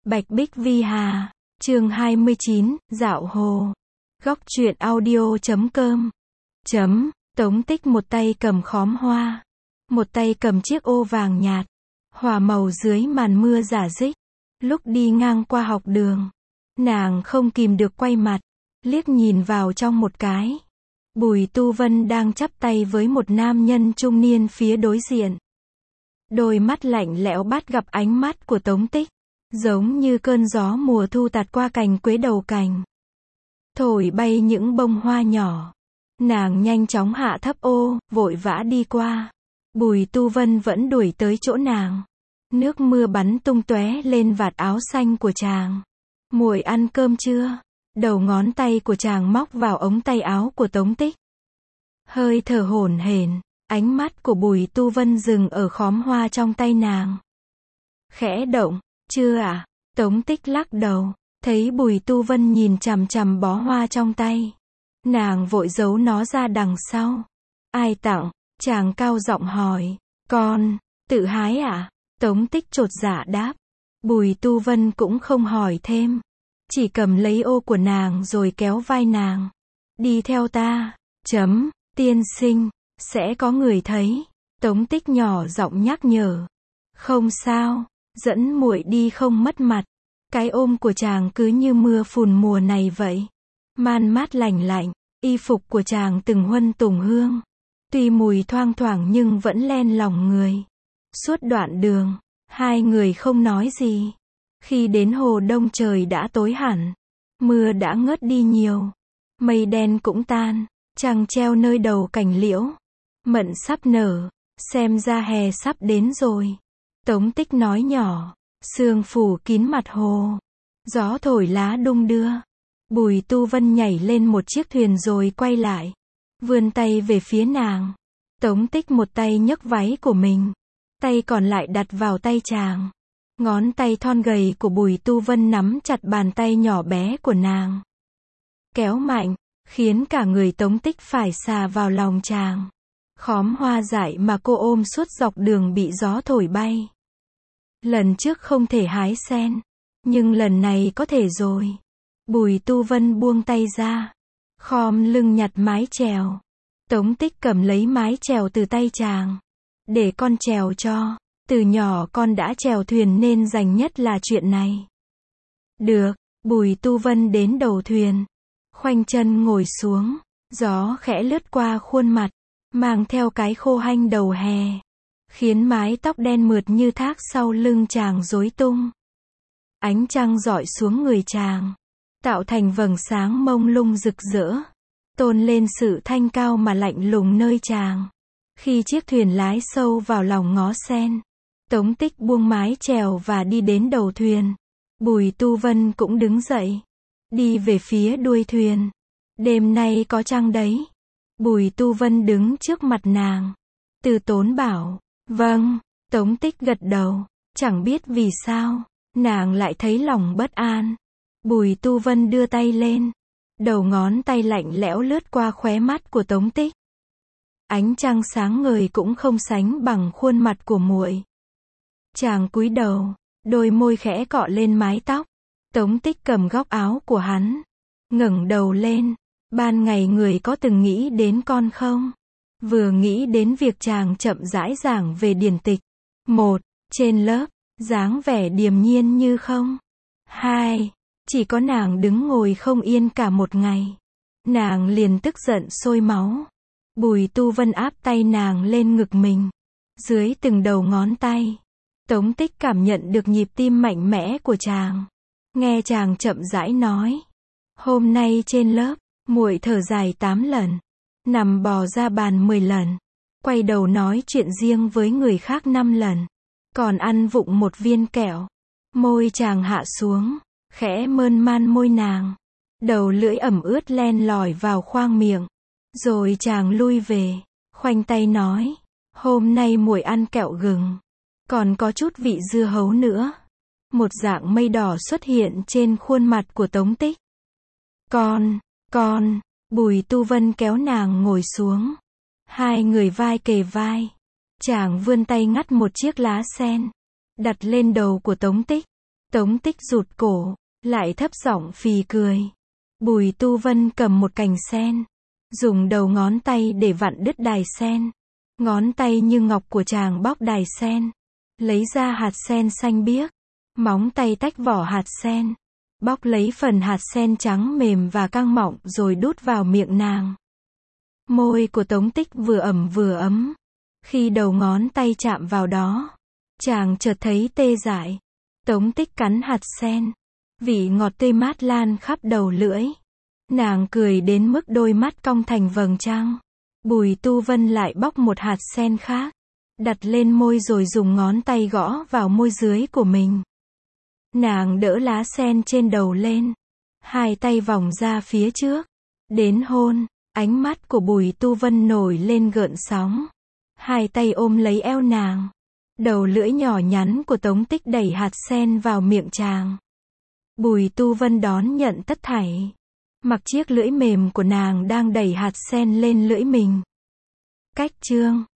Bạch Bích Vi Hà, chương 29, Dạo Hồ. Góc truyện audio.com. Tống Tích một tay cầm khóm hoa, một tay cầm chiếc ô vàng nhạt, hòa màu dưới màn mưa rả rích. Lúc đi ngang qua học đường, nàng không kìm được quay mặt, liếc nhìn vào trong một cái. Bùi Tu Vân đang chắp tay với một nam nhân trung niên phía đối diện. Đôi mắt lạnh lẽo bắt gặp ánh mắt của Tống Tích, giống như cơn gió mùa thu tạt qua cành quế đầu cành, thổi bay những bông hoa nhỏ. Nàng nhanh chóng hạ thấp ô, vội vã đi qua. Bùi Tu Vân vẫn đuổi tới chỗ nàng. Nước mưa bắn tung tóe lên vạt áo xanh của chàng. Muội ăn cơm chưa? Đầu ngón tay của chàng móc vào ống tay áo của Tống Tích. Hơi thở hổn hển, ánh mắt của Bùi Tu Vân dừng ở khóm hoa trong tay nàng. Khẽ động, chưa ạ? Tống Tích lắc đầu, thấy Bùi Tu Vân nhìn chằm chằm bó hoa trong tay. Nàng vội giấu nó ra đằng sau. Ai tặng? Chàng cao giọng hỏi. Con, tự hái ạ? Tống Tích chột dạ đáp. Bùi Tu Vân cũng không hỏi thêm, chỉ cầm lấy ô của nàng rồi kéo vai nàng. Đi theo ta. Tiên sinh, sẽ có người thấy. Tống Tích nhỏ giọng nhắc nhở. Không sao, dẫn muội đi không mất mặt. Cái ôm của chàng cứ như mưa phùn mùa này vậy. Man mát lành lạnh, y phục của chàng từng huân tùng hương. Tuy mùi thoang thoảng nhưng vẫn len lòng người. Suốt đoạn đường, hai người không nói gì. Khi đến Hồ Đông trời đã tối hẳn. Mưa đã ngớt đi nhiều. Mây đen cũng tan, trăng treo nơi đầu cành liễu. Mận sắp nở, xem ra hè sắp đến rồi. Tống Tích nói nhỏ, sương phủ kín mặt hồ. Gió thổi lá đung đưa. Bùi Tu Vân nhảy lên một chiếc thuyền rồi quay lại. Vươn tay về phía nàng. Tống Tích một tay nhấc váy của mình. Tay còn lại đặt vào tay chàng. Ngón tay thon gầy của Bùi Tu Vân nắm chặt bàn tay nhỏ bé của nàng. Kéo mạnh, khiến cả người Tống Tích phải xà vào lòng chàng. Khóm hoa dại mà cô ôm suốt dọc đường bị gió thổi bay. Lần trước không thể hái sen, nhưng lần này có thể rồi. Bùi Tu Vân buông tay ra, khom lưng nhặt mái chèo. Tống Tích cầm lấy mái chèo từ tay chàng. Để con chèo cho, từ nhỏ con đã chèo thuyền nên rành nhất là chuyện này. Được, Bùi Tu Vân đến đầu thuyền, khoanh chân ngồi xuống, gió khẽ lướt qua khuôn mặt, mang theo cái khô hanh đầu hè, khiến mái tóc đen mượt như thác sau lưng chàng rối tung. Ánh trăng rọi xuống người chàng, tạo thành vầng sáng mông lung rực rỡ, tôn lên sự thanh cao mà lạnh lùng nơi chàng. Khi chiếc thuyền lái sâu vào lòng ngó sen, Tống Tích buông mái chèo và đi đến đầu thuyền. Bùi Tu Vân cũng đứng dậy, đi về phía đuôi thuyền. Đêm nay có trăng đấy. Bùi Tu Vân đứng trước mặt nàng. Từ Tốn bảo, vâng. Tống Tích gật đầu, chẳng biết vì sao, nàng lại thấy lòng bất an. Bùi Tu Vân đưa tay lên, đầu ngón tay lạnh lẽo lướt qua khóe mắt của Tống Tích. Ánh trăng sáng ngời cũng không sánh bằng khuôn mặt của muội. Chàng cúi đầu, đôi môi khẽ cọ lên mái tóc. Tống Tích cầm góc áo của hắn, ngẩng đầu lên. Ban ngày người có từng nghĩ đến con không? Vừa nghĩ đến việc chàng chậm rãi giảng về điển tịch. 1. Trên lớp, dáng vẻ điềm nhiên như không. 2. Chỉ có nàng đứng ngồi không yên cả một ngày. Nàng liền tức giận sôi máu. Bùi Tu Vân áp tay nàng lên ngực mình. Dưới từng đầu ngón tay, Tống Tích cảm nhận được nhịp tim mạnh mẽ của chàng. Nghe chàng chậm rãi nói. Hôm nay trên lớp, muội thở dài 8 lần. Nằm bò ra bàn 10 lần. Quay đầu nói chuyện riêng với người khác 5 lần. Còn ăn vụng một viên kẹo. Môi chàng hạ xuống, khẽ mơn man môi nàng. Đầu lưỡi ẩm ướt len lỏi vào khoang miệng. Rồi chàng lui về, khoanh tay nói. Hôm nay muội ăn kẹo gừng. Còn có chút vị dưa hấu nữa. Một dạng mây đỏ xuất hiện trên khuôn mặt của Tống Tích. Con, Bùi Tu Vân kéo nàng ngồi xuống. Hai người vai kề vai. Chàng vươn tay ngắt một chiếc lá sen, đặt lên đầu của Tống Tích. Tống Tích rụt cổ, lại thấp giọng phì cười. Bùi Tu Vân cầm một cành sen, dùng đầu ngón tay để vặn đứt đài sen. Ngón tay như ngọc của chàng bóc đài sen, lấy ra hạt sen xanh biếc, móng tay tách vỏ hạt sen, bóc lấy phần hạt sen trắng mềm và căng mọng rồi đút vào miệng nàng. Môi của Tống Tích vừa ẩm vừa ấm. Khi đầu ngón tay chạm vào đó, chàng chợt thấy tê dại. Tống Tích cắn hạt sen, vị ngọt tươi mát lan khắp đầu lưỡi. Nàng cười đến mức đôi mắt cong thành vầng trăng. Bùi Tu Vân lại bóc một hạt sen khác, đặt lên môi rồi dùng ngón tay gõ vào môi dưới của mình. Nàng đỡ lá sen trên đầu lên, hai tay vòng ra phía trước, đến hôn. Ánh mắt của Bùi Tu Vân nổi lên gợn sóng. Hai tay ôm lấy eo nàng. Đầu lưỡi nhỏ nhắn của Tống Tích đẩy hạt sen vào miệng chàng. Bùi Tu Vân đón nhận tất thảy. Mặc chiếc lưỡi mềm của nàng đang đẩy hạt sen lên lưỡi mình. Cách chương